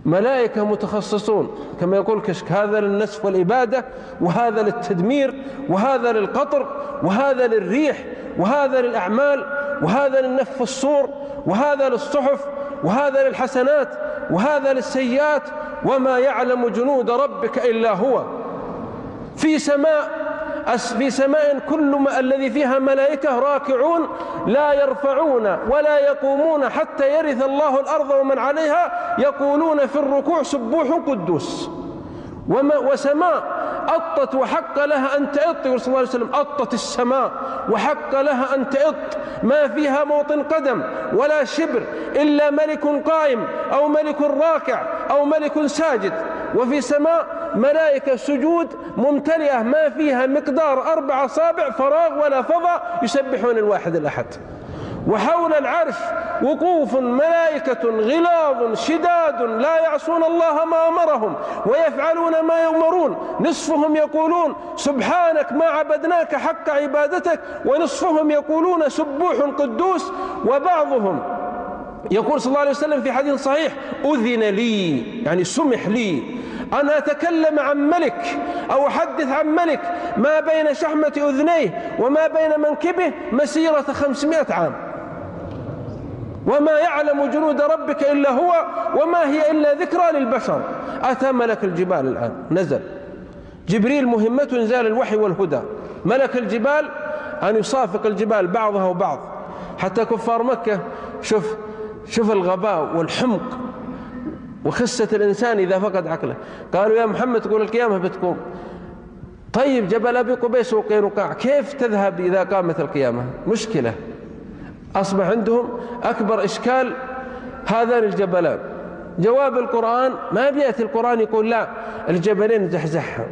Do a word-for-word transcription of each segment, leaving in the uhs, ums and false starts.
ملائكة متخصصون كما يقول كشك، هذا للنسف والإبادة، وهذا للتدمير، وهذا للقطر، وهذا للريح، وهذا للأعمال، وهذا للنفخ الصور، وهذا للصحف، وهذا للحسنات، وهذا للسيئات. وما يعلم جنود ربك إلا هو. في سماء في سماء كل ما الذي فيها ملائكة راكعون لا يرفعون ولا يقومون حتى يرث الله الأرض ومن عليها، يقولون في الركوع سبوح قدوس. وما وسماء أطت وحق لها أن تئط، يقول صلى الله عليه وسلم أطت السماء وحق لها أن تئط، ما فيها موطن قدم ولا شبر إلا ملك قائم أو ملك راكع أو ملك ساجد. وفي سماء ملائكة سجود ممتلئة ما فيها مقدار أربع أصابع فراغ ولا فضاء، يسبحون الواحد الأحد. وحول العرش وقوف ملائكة غلاظ شداد لا يعصون الله ما أمرهم ويفعلون ما يؤمرون، نصفهم يقولون سبحانك ما عبدناك حق عبادتك، ونصفهم يقولون سبوح قدوس. وبعضهم يقول صلى الله عليه وسلم في حديث صحيح أذن لي، يعني سمح لي أن أتكلم عن ملك أو أحدث عن ملك ما بين شحمة أذنيه وما بين منكبه مسيرة خمسمائة عام. وما يعلم جنود ربك إلا هو وما هي إلا ذكرى للبشر. أتى ملك الجبال الآن، نزل جبريل مهمته إنزال الوحي والهدى. ملك الجبال أن يصافق الجبال بعضها وبعض، حتى كفار مكة شوف شوف الغباء والحمق وخسة الإنسان إذا فقد عقله. قالوا يا محمد تقول القيامة بتقوم، طيب جبل أبي قبيس وقينقاع كيف تذهب إذا قامت القيامة؟ مشكلة. أصبح عندهم أكبر إشكال هذان الجبلان. جواب القرآن ما بيأتي القرآن يقول لا الجبلين زحزحها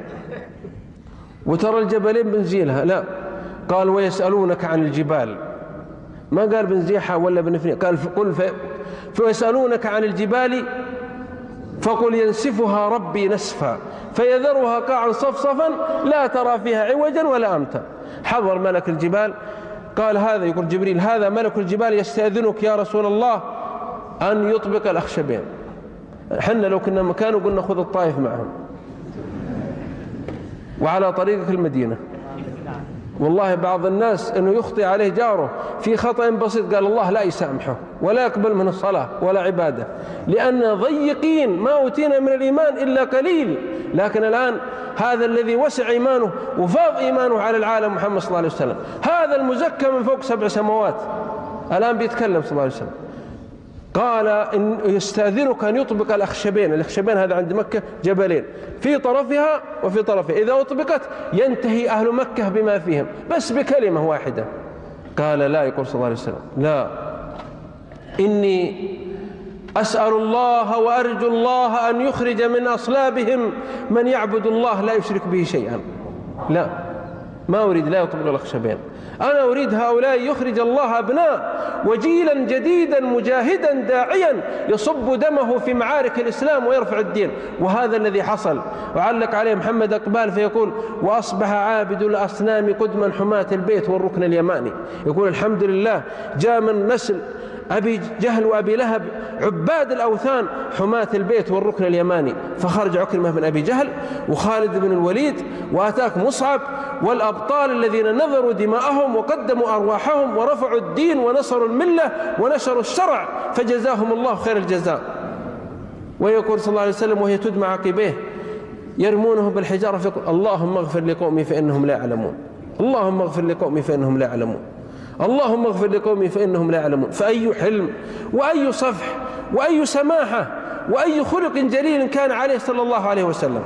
وترى الجبلين بنزيلها، لا، قال ويسألونك عن الجبال، ما قال بنزيحها ولا بنفنيها، قال قل فيسألونك عن الجبال فقل ينسفها ربي نسفا فيذرها قاعا صفصفا لا ترى فيها عوجا ولا أمتا. حضر ملك الجبال قال هذا، يقول جبريل هذا ملك الجبال يستأذنك يا رسول الله أن يطبق الأخشبين. حنا لو كنا مكانه قلنا خذ الطائف معهم وعلى طريقك المدينة. والله بعض الناس أنه يخطئ عليه جاره في خطأ بسيط قال الله لا يسامحه ولا يقبل منه الصلاة ولا عبادة، لأن ضيقين ما أوتينا من الإيمان إلا قليل. لكن الآن هذا الذي وسع إيمانه وفاض إيمانه على العالم محمد صلى الله عليه وسلم، هذا المزكى من فوق سبع سماوات الآن بيتكلم صلى الله عليه وسلم. قال إن يستأذنك أن يطبق الأخشبين. الأخشبين هذا عند مكة جبلين في طرفها وفي طرفها، إذا أطبقت ينتهي أهل مكة بما فيهم بس بكلمة واحدة. قال لا، يقول صلى الله عليه وسلم لا، إني أسأل الله وأرجو الله أن يخرج من أصلابهم من يعبد الله لا يشرك به شيئا. لا، ما أريد لا يطبق الأخشبين، أنا أريد هؤلاء يخرج الله أبناء وجيلا جديدا مجاهدا داعيا يصب دمه في معارك الإسلام ويرفع الدين. وهذا الذي حصل. وعلق عليه محمد أقبال فيقول وأصبح عابد الأصنام قدما حماة البيت والركن اليماني. يقول الحمد لله جاء من نسل أبي جهل وأبي لهب عباد الأوثان حماة البيت والركن اليماني، فخرج عكرمة بن أبي جهل وخالد بن الوليد وأتاك مصعب والأبطال الذين نظروا دماءهم وقدموا أرواحهم ورفعوا الدين ونصروا الملة ونشروا الشرع فجزاهم الله خير الجزاء. ويقول صلى الله عليه وسلم وهي تدمع عقبيه يرمونه بالحجارة فيقول اللهم اغفر لقومي فإنهم لا يعلمون، اللهم اغفر لقومي فإنهم لا يعلمون، اللهم اغفر لقومي فإنهم لا يعلمون. فأي حلم وأي صفح وأي سماحة وأي خلق جليل كان عليه صلى الله عليه وسلم.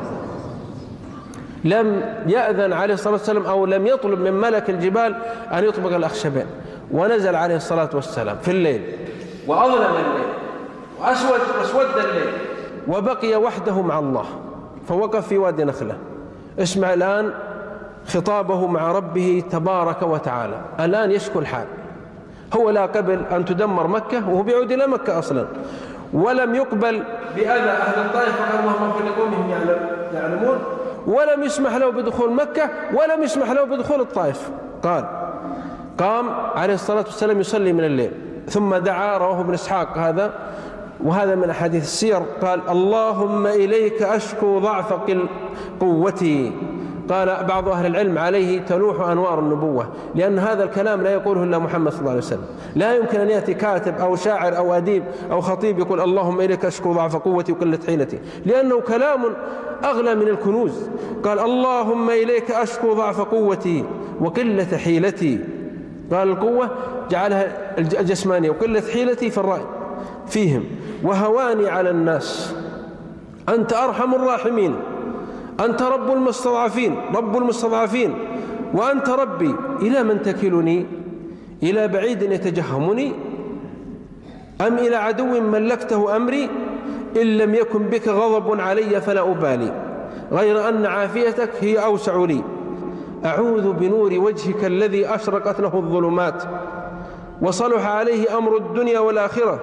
لم يأذن عليه الصلاة والسلام أو لم يطلب من ملك الجبال أن يطبق الأخشبين، ونزل عليه الصلاة والسلام في الليل وأظلم الليل وأسود أسود الليل وبقي وحده مع الله، فوقف في وادي نخلة. اسمع الآن خطابه مع ربه تبارك وتعالى. الآن يشكو الحال، هو لا قبل أن تدمر مكة وهو بيعود إلى مكة أصلا، ولم يقبل بأذى أهل الطائف فقال اللهم اغفر لقومهم يعلمون، ولم يسمح له بدخول مكة ولم يسمح له بدخول الطائف. قال قام عليه الصلاة والسلام يصلي من الليل ثم دعا، رواه ابن إسحاق هذا وهذا من أحاديث السير، قال اللهم إليك أشكو ضعف قوتي. قال بعض أهل العلم عليه تلوح أنوار النبوة، لأن هذا الكلام لا يقوله إلا محمد صلى الله عليه وسلم. لا يمكن أن يأتي كاتب أو شاعر أو أديب أو خطيب يقول اللهم إليك أشكو ضعف قوتي وقلة حيلتي، لأنه كلام أغلى من الكنوز. قال اللهم إليك أشكو ضعف قوتي وقلة حيلتي. قال القوة جعلها الجسمانية، وقلة حيلتي في الرأي فيهم، وهواني على الناس. أنت أرحم الراحمين، أنت رب المستضعفين رب المستضعفين وأنت ربي، إلى من تكلني؟ إلى بعيد يتجهمني أم إلى عدو ملكته أمري؟ إن لم يكن بك غضب علي فلا أبالي، غير أن عافيتك هي أوسع لي. أعوذ بنور وجهك الذي أشرقت له الظلمات وصلح عليه أمر الدنيا والآخرة،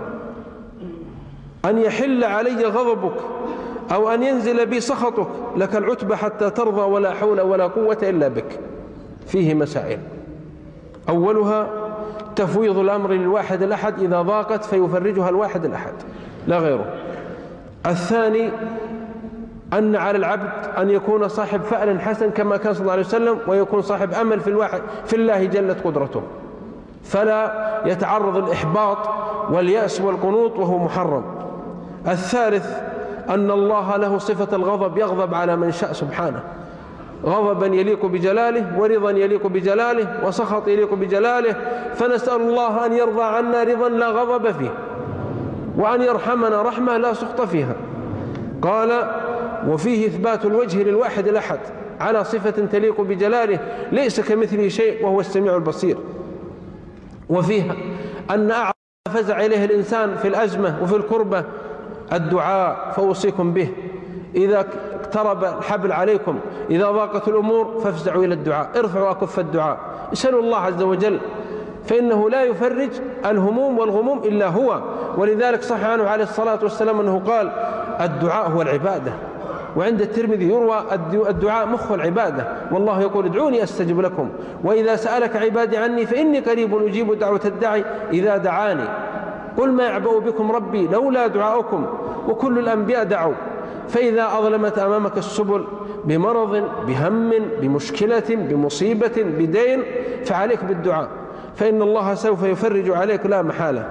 أن يحل علي غضبك أو أن ينزل بي سخطك، لك العتبى حتى ترضى ولا حول ولا قوة إلا بك. فيه مسائل، أولها تفويض الأمر للواحد الأحد إذا ضاقت فيفرجها الواحد الأحد لا غيره. الثاني أن على العبد أن يكون صاحب فعل حسن كما كان صلى الله عليه وسلم، ويكون صاحب أمل في الواحد في الله جلت قدرته، فلا يتعرض الإحباط واليأس والقنوط وهو محرم. الثالث أن الله له صفة الغضب، يغضب على من شاء سبحانه، غضبا يليق بجلاله، ورضا يليق بجلاله، وسخط يليق بجلاله. فنسأل الله أن يرضى عنا رضا لا غضب فيه، وأن يرحمنا رحمة لا سخط فيها. قال وفيه إثبات الوجه للواحد الأحد على صفة تليق بجلاله، ليس كمثله شيء وهو السميع البصير. وفيها أن أعظم فزع إليه الإنسان في الأزمة وفي الكربة الدعاء، فأوصيكم به. إذا اقترب الحبل عليكم، إذا ضاقت الأمور فافزعوا إلى الدعاء، ارفعوا أكف الدعاء، اسألوا الله عز وجل، فإنه لا يفرج الهموم والغموم إلا هو. ولذلك صح عنه عليه الصلاة والسلام أنه قال الدعاء هو العبادة. وعند الترمذي يروى الدعاء مخ العبادة، والله يقول ادعوني أستجب لكم، وإذا سألك عبادي عني فإني قريب أجيب دعوة الداعي إذا دعاني. قل ما يعبأ بكم ربي لولا دعاؤكم، وكل الأنبياء دعوا. فإذا أظلمت أمامك السبل بمرض بهم بمشكلة بمصيبة بدين فعليك بالدعاء، فإن الله سوف يفرج عليك لا محالة.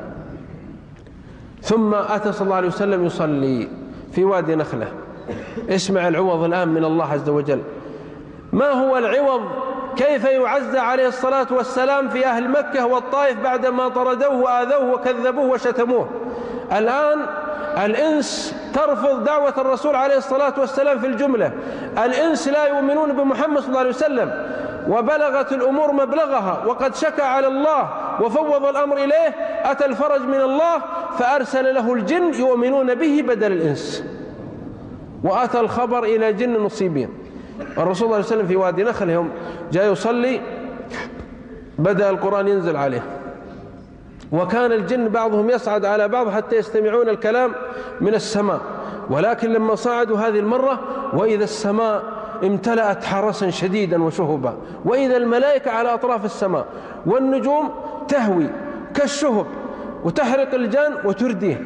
ثم أتى صلى الله عليه وسلم يصلي في وادي نخلة. اسمع العوض الآن من الله عز وجل. ما هو العوض؟ كيف يعزى عليه الصلاة والسلام في أهل مكة والطائف بعدما طردوه وآذوه وكذبوه وشتموه. الآن الإنس ترفض دعوة الرسول عليه الصلاة والسلام في الجملة، الإنس لا يؤمنون بمحمد صلى الله عليه وسلم، وبلغت الأمور مبلغها، وقد شكى على الله وفوض الأمر إليه. أتى الفرج من الله فأرسل له الجن يؤمنون به بدل الإنس، وأتى الخبر إلى جن مصيبين. الرسول صلى الله عليه وسلم في وادي نخل يوم جاء يصلي بدأ القرآن ينزل عليه، وكان الجن بعضهم يصعد على بعض حتى يستمعون الكلام من السماء، ولكن لما صعدوا هذه المرة وإذا السماء امتلأت حرسا شديدا وشهبا، وإذا الملائكة على أطراف السماء، والنجوم تهوي كالشهب وتحرق الجان وترديه،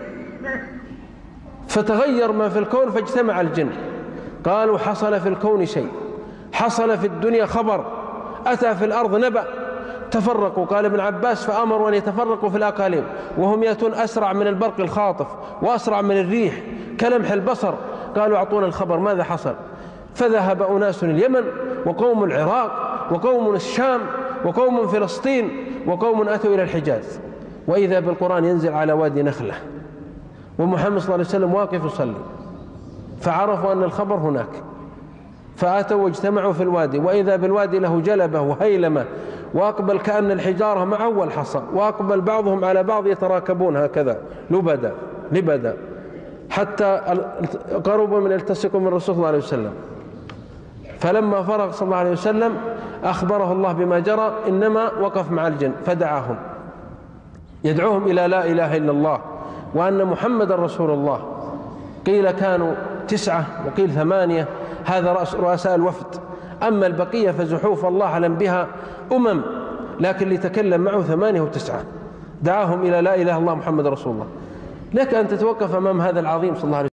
فتغير ما في الكون فاجتمع الجن. قالوا حصل في الكون شيء، حصل في الدنيا خبر، أتى في الأرض نبأ. تفرقوا، قال ابن عباس فأمروا أن يتفرقوا في الأقاليم، وهم يأتون أسرع من البرق الخاطف وأسرع من الريح كلمح البصر. قالوا أعطونا الخبر ماذا حصل؟ فذهب أناس اليمن، وقوم العراق، وقوم الشام، وقوم فلسطين، وقوم أتوا إلى الحجاز، وإذا بالقرآن ينزل على وادي نخلة، ومحمد صلى الله عليه وسلم واقف يصلي، فعرفوا أن الخبر هناك، فأتوا واجتمعوا في الوادي، وإذا بالوادي له جلبة وهيلمة، وأقبل كأن الحجارة معه والحصى، وأقبل بعضهم على بعض يتراكبون هكذا لبدا لبدا حتى قربوا من التصقوا من الرسول صلى الله عليه وسلم. فلما فرغ صلى الله عليه وسلم أخبره الله بما جرى، إنما وقف مع الجن فدعاهم يدعوهم إلى لا إله إلا الله وأن محمد رسول الله. قيل كانوا تسعة وقيل ثمانية، هذا رأس رؤساء الوفد، أما البقية فزحوف الله أعلم بها أمم، لكن اللي تكلم معه ثمانية وتسعة. دعاهم إلى لا إله إلا الله محمد رسول الله. لك أن تتوقف أمام هذا العظيم صلى الله عليه وسلم.